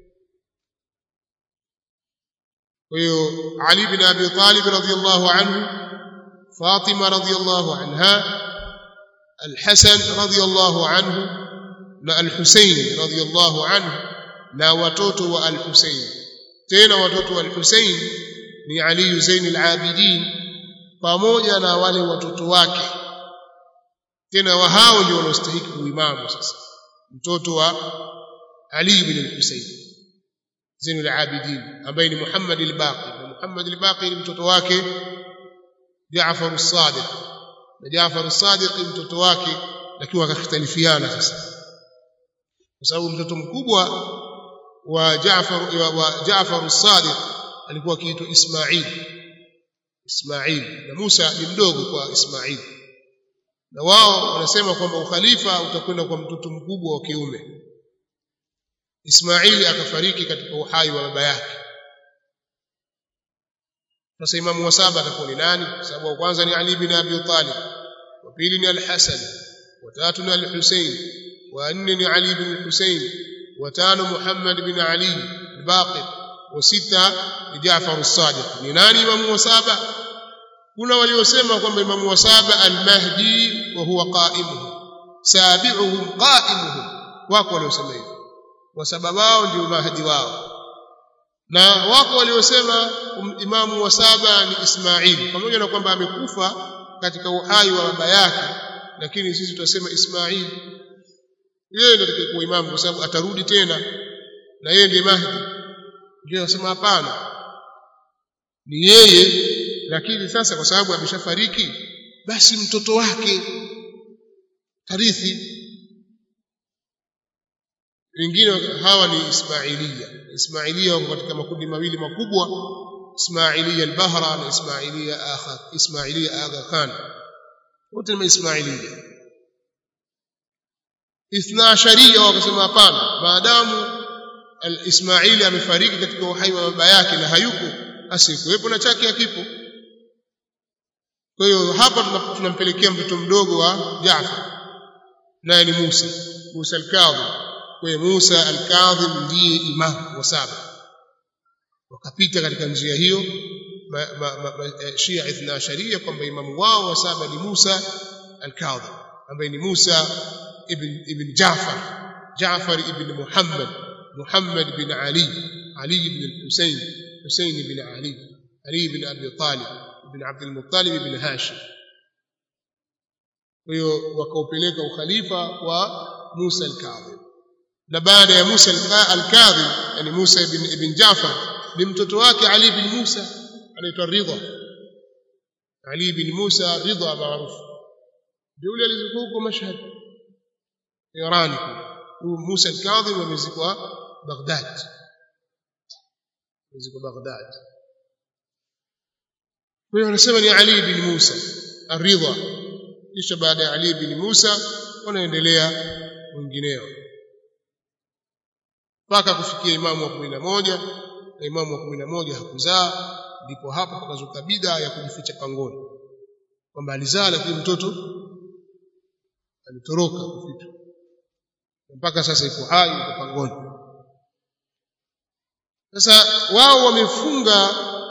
Kwa hiyo Ali bin Abi Talib radhiyallahu anhu, Fatima radhiyallahu anha, Al-Hasan radhiyallahu anhu na Al-Husayn radhiyallahu anhu na watoto wa Al-Husayn. Tena watoto wa Al-Husayn ni Ali Zain al-Abidin pamoja na wale watoto wake. Tena wa hao ndio wanaostahili uimamu sasa, mtoto wa Ali ibn al-Husayn Zain al-Abidin ambaye ni Muhammad al-Baqir, na Muhammad al-Baqir ni mtoto wake Jaafar as-Sadiq, na Jaafar as-Sadiq mtoto wake, lakini wakakhtalifiana sasa, kwa sababu mtoto mkubwa wa Jaafar as-Sadiq alikuwa akiitwa Ismail na Musa ni mdogo kwa Ismail, na wao wanasema kwamba ukhalifa utakwenda kwa mtoto mkubwa wa kiume. Ismail akafariki katika uhai wa baba yake. Sasa imamu wa saba atakuwa ni nani? Sababu wa kwanza ni Ali bin Abi Talib, wa pili ni Al-Hasan, wa tatu ni Al-Husayn, wa nne ni Ali bin Husayn, wa tano Muhammad bin Ali al-Baqir, wa sita ni Jaafar as-Sadiq. Ni nani imamu wa saba? Kuna waliosema kwamba imamu wa saba al-Mahdi wa huwa qa'imuhum, sabi'uhum qa'imuhum. Wako waliosema hivyo, wa saba wao ndio Mahdi wao. Na wako waliosema imamu wa saba ni Ismail, pamoja na kwamba amekufa katika uhai wa baba yake, lakini sisi tutasema Ismail yeye ndiye atakayekuwa imamu kwa sababu atarudi tena na yeye ndiye Mahdi. Ndio wasema hapana, ni yeye, lakini sasa kwa sababu ameshafariki basi mtoto wake tarithi. Wengine hawa ni Ismailia wako katika makundi mawili makubwa, Ismailia al-Bahra na Ismailia Aga Khan, wote ni Ismailia. Ithna Asharia wakasema hapana, maadamu al-Ismaili amefariki katika uhai wa baba yake na hayuko, asikuwepo na chake akipo. Kwa hiyo hapa tunampelekea mtoto mdogo wa Jaafar, naye ni Musa al-Kadhim. Kwa hiyo Musa al-Kadhim ndiye imamu wa saba. Wakapita katika njia hiyo Shia Ithna Asharia kwamba imamu wao wa saba ni Musa al-Kadhim, ambaye ni Musa ibn Jaafar ibn Muhammad bin Ali ibn al-Husayn, Husayn ibn Ali ibn Abi Talib ibn Abd al-Muttalib ibn Hashim. Kwa hiyo wakaupeleka ukhalifa kwa Musa al-Kadhim, na baada ya Musa al-Kadhim yani Musa ibn Jaafar ni mtoto wake Ali ibn Musa anaitwa Ridha. Ali ibn Musa Ridha maarufu ndio yule alizikwa huko Mashhad Iran. Musa al-Kadhim amezikwa Baghdad. Kwa hiyo wanasema ni Ali ibn Musa ar-Ridha, kisha baada ya Ali ibn Musa wanaendelea wengineo mpaka kufikia imamu wa 11, na imamu wa 11 hakuzaa. Ndipo hapo pakazuka bid'a ya kujificha pangoni, kwamba alizaa lakini mtoto alitoroka kufichwa, mpaka sasa iko hai iko pangoni. Sasa wao wamefunga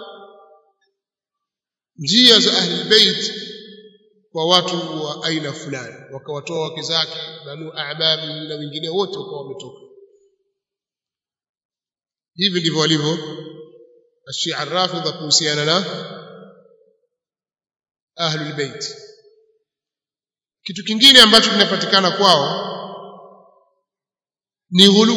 njia za Ahlul Bait kwa watu wa aina fulani, wakawatoa wake zake Banu A'babi na wengine wote wakawa wametoka. Hivi ndivyo walivyo Ashia ar-Rafidha kuhusiana na Ahlul Bait. Kitu kingine ambacho kinapatikana kwao ni ghulu,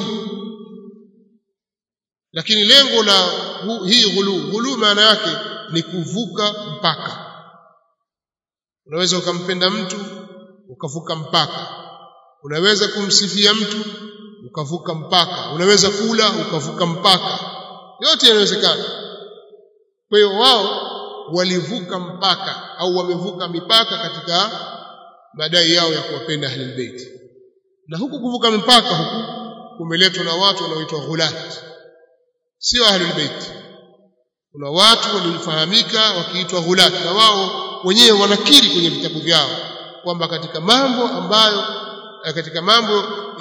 lakini lengo la hii ghulu maana yake ni kuvuka mpaka. Unaweza ukampenda mtu ukavuka mpaka, unaweza kumsifia mtu ukavuka mpaka, unaweza kula ukavuka mpaka, yote yanawezekana. Kwa hiyo wao walivuka mpaka au wamevuka mipaka katika madai yao ya kuwapenda Ahlul Bait. Na huku kuvuka mpaka huku kumeletwa na watu wanaoitwa ghulat, sio Ahlul Bait. Kuna watu waliofahamika wakiitwa ghulat, na wao wenyewe wanakiri kwenye vitabu vyao kwamba katika mambo ambayo katika mambo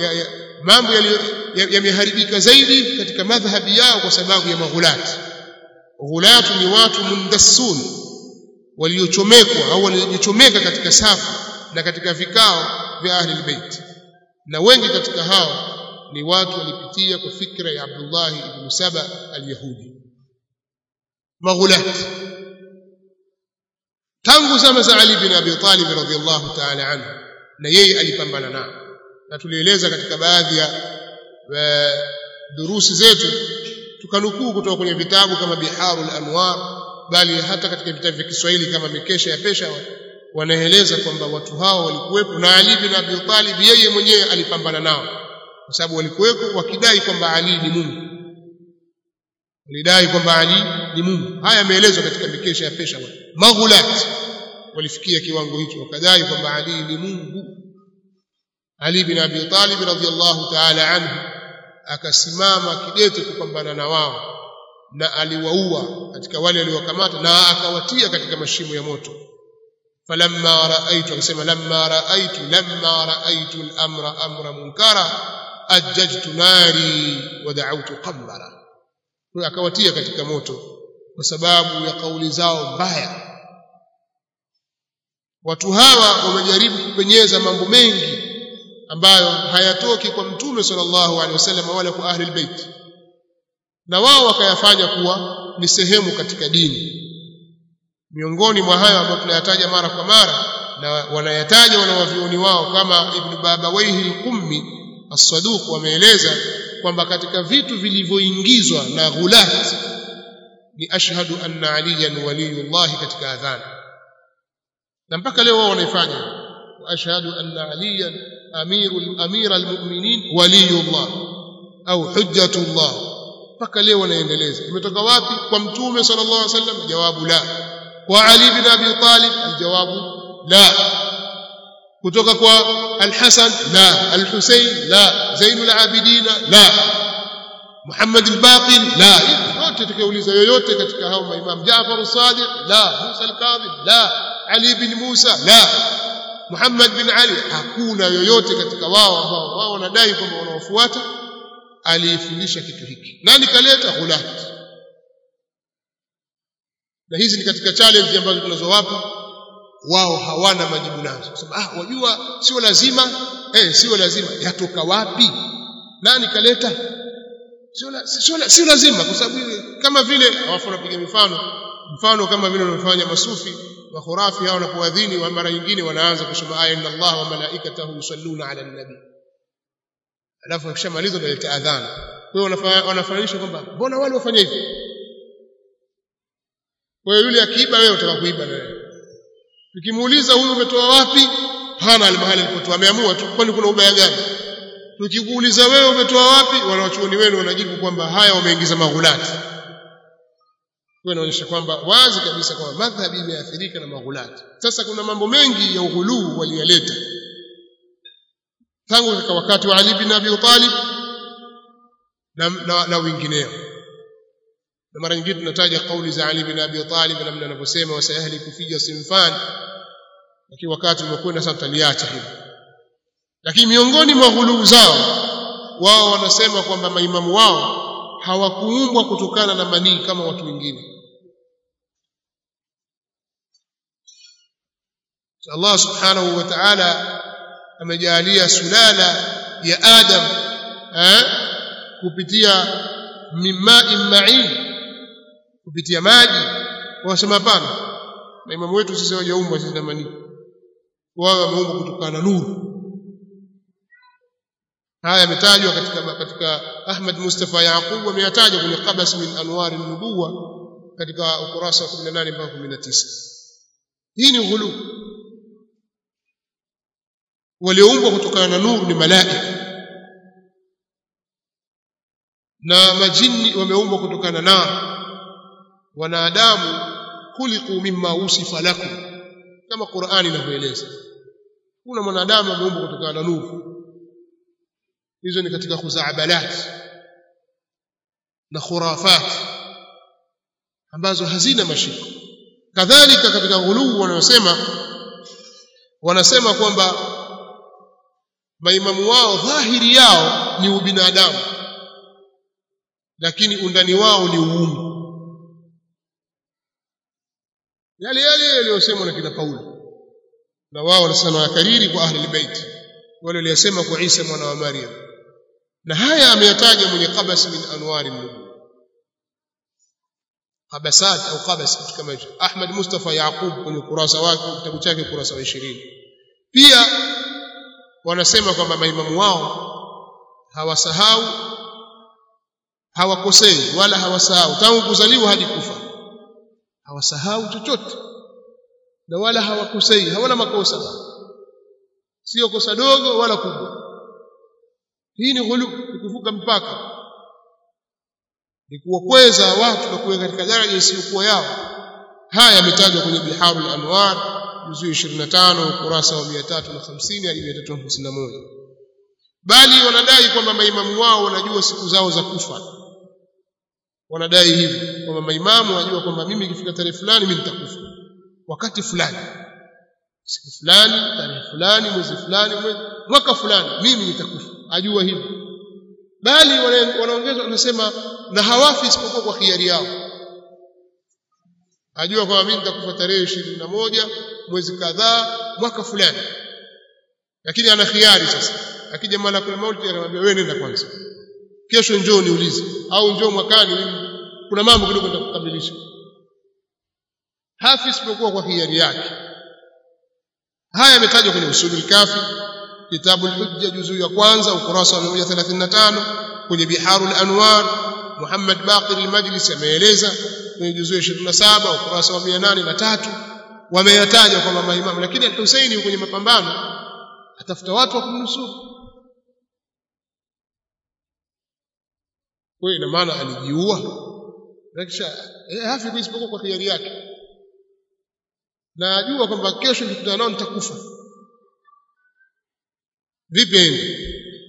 yameharibika zaidi katika madhhabi yao kwa sababu ya maghulati. Ghulatu ni watu mundassun, waliochomekwa au waliochomeka katika safu na katika vikao vya Ahlul Bait, na wengi katika hao ni watu walipitia kwa fikra ya Abdullah ibn Saba al-Yahudi. Maghulati tangu zama za Ali bin Abi Talib radhiyallahu ta'ala anhu, na yeye alipambana nao, na tulieleza katika baadhi ya durusi zetu tukanukuu kutoka kwenye vitabu kama Biharul Anwar, bali hata katika vitabu vya Kiswahili kama Mikesha ya Pesha wanaeleza kwamba watu hao walikuwepo, na Ali bin Abi Talib yeye mwenyewe alipambana nao, kwa sababu walikuwepo wakidai kwamba Ali ni Mungu, walidai kwamba Ali ni Mungu. Haya yameelezwa katika mikesha ya Peshawar. Maghulat walifikia kiwango hicho, wakadai kwamba Ali ni Mungu. Ali bin Abi Talib radhiyallahu ta'ala anhu akasimama kidete kupambana na wao, na aliwaua katika wale waliokamata na akawatia katika mashimo ya moto. Falamma ra'aytu, akasema lamma ra'aytu al-amra amra munkara ajjajtu nari wa da'awtu qambara. Kwa akawatia katika moto kwa sababu ya kauli zao mbaya. Watu hawa wamejaribu kupenyeza mambo mengi ambayo hayatoki kwa Mtume sallallahu alaihi wasallam wala kwa ahli albayt, na wao wakayafanya kuwa ni sehemu katika dini. Miongoni mwa hayo ambayo tunayataja mara kwa mara na wanayataja wanawavioni wao kama Ibn Babawayhi al-Qummi as-Saduq, wameeleza kwamba katika vitu vilivyoingizwa na ghulat ni ashhadu anna aliyan waliyullah katika adhan, na mpaka leo wao wanaifanya ashhadu anna aliyan amira almu'minin waliyullah au hujjatullah, mpaka leo wanaendeleza. Imetoka wapi? Kwa Mtume sallallahu alaihi wasallam? Jawabu la. Kwa Ali bin Abi Talib? Aljawabu la. Kutoka kwa Al-Hasan? La. Al-Husayn? La. Zainul Abidin? La. Muhammad al-Baqir? La. Yote tukiuliza yoyote katika hao maimam, Jaafar as-Sadiq? La. Musa al-Kadhib? La. Ali bin Musa? La. Muhammad bin Ali? Hakuna yoyote katika wao ambao wao wanadai kwamba wanaofuata alifundisha kitu hiki. Nani kaleta? Ghulat. Na hizi ni katika challenge ambazo tunazowapa wao, hawana majibu nazo. Kwa sababu wajua sio lazima, sio lazima. Yatoka wapi? Nani kaleta? Sio lazima, kwa sababu kama vile hawafu napiga mfano kama vile wanafanya masufi wa khurafi hao, wanapoadhini wa mara nyingine wanaanza kusoma aya inna Allah wa malaikatahu yusalluna ala nabi, alafu akishamaliza ndio adhan. Kwa hiyo wanafananisha kwamba mbona wale wafanya hivi? Kwa hiyo yule akiiba, wewe utaka kuiba na wewe. Tukimuuliza huyu umetoa wapi, hana almahali alipotoa, ameamua tu. Kwani kuna ubaya gani? Tukikuuliza wewe umetoa wapi, wanawachuoni wenu wanajibu kwamba haya wameingiza maghulati. Kwa inaonyesha kwamba wazi kabisa kwamba madhhabi imeathirika na maghulati. Sasa kuna mambo mengi ya ughuluu waliyaleta tangu katika wakati wa Ali bin Abi Talib na wengineo. Na mara nyingine tunataja kauli za Ali bin Abi Talib namna anavyosema wasayahli kufija sinfan, lakini wakati umekwenda sasa tutaliacha hilo. Lakini miongoni mwa ghuluu zao, wao wanasema kwamba maimamu wao hawakuumbwa kutokana na manii kama watu wengine. Allah subhanahu wa ta'ala amejalia sulala ya Adam kupitia mima'in ma'in, kupitia maji. Wasema hapana, maimamu wetu sisi hawajaumbwa sisi na manii, wao wameumbwa kutokana na nuru. Haya yametajwa katika Ahmad Mustafa Yaqub, ameyataja kwenye Qabas min Anwar an-Nubuwa katika ukurasa wa 18 mpaka 19. Hii ni ghulu. Walioumbwa kutokana na nuru ni malaika, na majini wameumbwa kutokana na wanadamu, khuliqu mimma usifa lakum, kama Qur'ani inavyoeleza. Kuna mwanadamu ameumbwa kutokana na nuru. Hizo ni katika khuzaabalat na khurafat ambazo hazina mashiko. Kadhalika katika ghuluu wanasema kwamba maimamu wao dhahiri yao ni ubinadamu, lakini undani wao ni uungu. Yale yaliyosemwa na kina Paulo, na wao wanasema wakariri kwa ahli albayt, wale waliyosema kwa Isa mwana wa Maryam. Na haya ameyataja mwenye Qabas min Anwar an-Nubuwa, Qabasat au Qabas kama hicho, Ahmad Mustafa Yaqub kwenye kurasa wake, kitabu chake kurasa wa 20. Pia wanasema kwamba maimamu wao hawasahau, hawakosei wala hawasahau tangu kuzaliwa hadi kufa. Hawasahau chochote na wala hawakosei, hawana makosa, sio kosa dogo wala kubwa. Hii ni ghulu, kuvuka mpaka. ni kuwakweza watu na kuweka katika daraja isiyokuwa yao. Haya yametajwa kwenye Biharul Anwar juzuu 25 ukurasa wa 350 hadi 351. Bali wanadai kwamba maimamu wao wanajua siku zao za kufa. Wanadai hivi kwamba maimamu wanajua kwamba mimi ikifika tarehe fulani mimi nitakufa, wakati fulani, siku fulani, tarehe fulani, mwezi fulani, mwaka fulani mimi nitakufa, ajua hivi. Bali wanaongeza wanasema na hawafi isipokuwa kwa khiari yao. Ajua kwamba mimi nitakufa tarehe 21 mwezi kadhaa mwaka fulani, lakini ana khiari. Sasa akija malakul mauti anamwambia wewe nenda kwanza, kesho njoo niulize, au njoo mwakani, kuna mambo kidogo nitakukamilisha. Hafi isipokuwa kwa khiari yake. Haya yametajwa kwenye Usulul Kafi, Kitabul Hujja juzuu ya kwanza ukurasa wa 135, kwenye Biharul Anwar Muhammad Baqir al-Majlisi ameeleza kwenye juzuu ya 27 ukurasa wa 803, wameyataja kwamba maimamu. Lakini al-Husaini kwenye mapambano atafuta watu wa kumnusuru. Kwa ina maana alijiua, kisha hafi isipokuwa kwa khiari yake, na ajua kwamba kesho nikutana nao nitakufa. Vipi?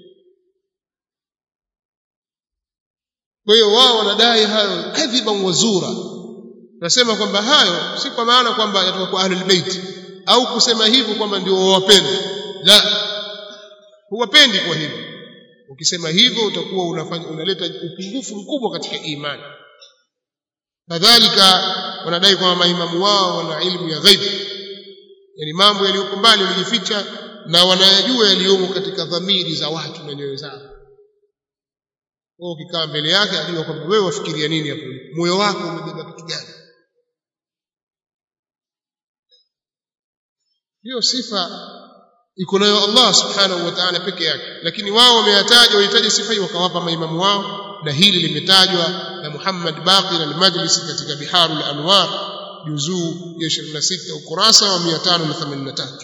Kwa hiyo wao wanadai hayo kadhiban wazura. Nasema kwamba hayo si kwa maana kwamba yatoka kwa Ahlul Bait, au kusema hivyo kwamba ndio wawapenda. La, huwapendi kwa hivyo. Ukisema hivyo utakuwa unaleta upungufu mkubwa katika imani. Kadhalika wanadai kwamba maimamu wao wana ilmu ya ghaib, yani mambo yaliyoko mbali yamejificha, na wanayajua yaliyomo katika dhamiri za watu na nyoyo zao. Wao ukikaa mbele yake ajua kwamba wewe wafikiria nini hapo, moyo wako umebeba kitu gani. Hiyo sifa iko nayo Allah subhanahu wa ta'ala peke yake, lakini wao wamehitaji sifa hiyo wakawapa maimamu wao, na hili limetajwa na Muhammad Baqir al-Majlisi katika Biharul Anwar juzuu ya 26 ukurasa wa 583.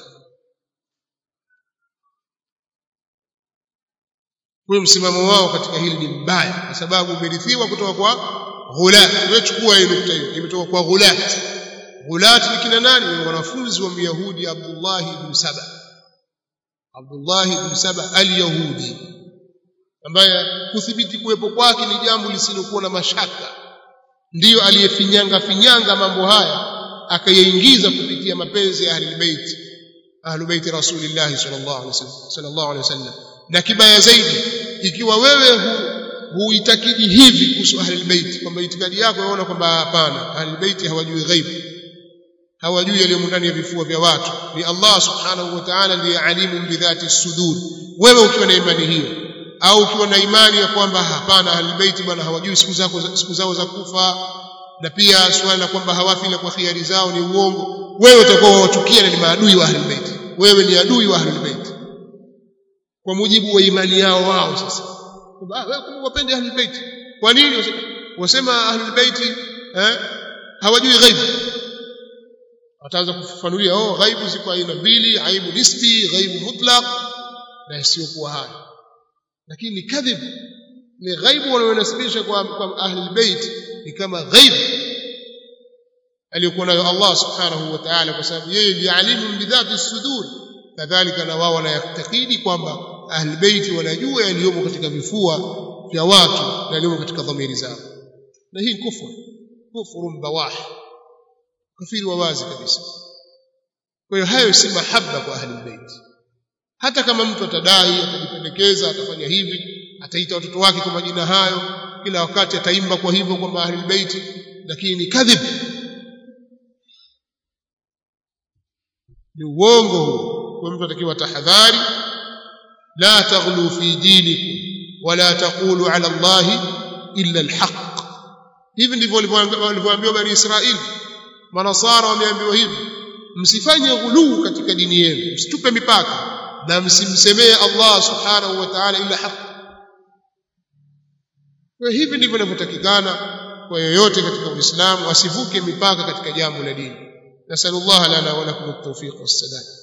Kwa msimamo wao katika hili ni mbaya, kwa sababu umerithiwa kutoka kwa ghulat. Wewe chukua hiyo nukta hiyo, imetoka kwa ghulat. Ghulat ni kina nani? Ni wanafunzi wa Myahudi Abdullah ibn Saba. Abdullah ibn Saba al-Yahudi, ambaye kuthibiti kuwepo kwake ni jambo lisilokuwa na mashaka. Ndiyo aliyefinyanga mambo haya akayaingiza kupitia mapenzi ya Ahlul Bait Rasulillah sallallahu alaihi wasallam. Na kibaya zaidi, ikiwa wewe huitakidi hivi kuhusu Ahlul Bait, kwamba itikadi yako unaona kwamba hapana, Ahlul Bait hawajui ghaib, hawajui yaliyo ndani ya vifua vya watu, ni Allah subhanahu wa ta'ala ndiye alimu bidhati sudur. Wewe ukiwa na imani hiyo, au ukiwa na imani ya kwamba hapana, Ahlul Bait bwana hawajui siku zao za kufa, na pia swala la kwamba hawafi ila kwa khiari zao ni uongo, wewe utakuwa wachukia na ni maadui wa Ahlul Bait. Wewe ni adui wa Ahlul Bait kwa mujibu wa imani yao wao. Sasa wewe wapende Ahlul Bait, kwa nini wasema Ahlul Bait hawajui ghaib? Ataanza kufafanulia ghaibu ziko aina mbili, ghaibu nisbi, ghaibu mutlaq na isiyokuwa hayo. Lakini kadhib ni ghaibu wanaonasibisha kwa Ahlul Bait ni kama ghaib aliyokuwa nayo Allah subhanahu wa ta'ala, kwa sababu yeye ndiye alimu bidhati sudur. Kadhalika na wao wanayatakidi kwamba Ahlul Bait wanajua yaliyomo katika vifua vya watu na yaliyomo katika dhamiri zao, na hii kufuru bawah, kafiri wa wazi kabisa. Kwa hiyo hayo si mahaba kwa Ahlul Bait. Hata kama mtu atadai, atajipendekeza, atafanya hivi, ataita watoto wake kwa majina hayo, kila wakati ataimba kwa hivyo kwamba Ahlul Bait, lakini ni kadhib, ni uongo. Kwa mtu atakiwa tahadhari, la taghlu fi dinikum wala taqulu ala Allah illa alhaq. Hivi ndivyo walivyoambiwa Bani Israili. Manasara wameambiwa hivi, msifanye ghuluu katika dini yenu, msitupe mipaka, na msimsemee Allah subhanahu wa ta'ala illa haq. Kwa hivi ndivyo inavyotakikana kwa yoyote katika Uislamu, asivuke mipaka katika jambo la dini. Nasallallahu lana wa lakum at-tawfiq was-sadad.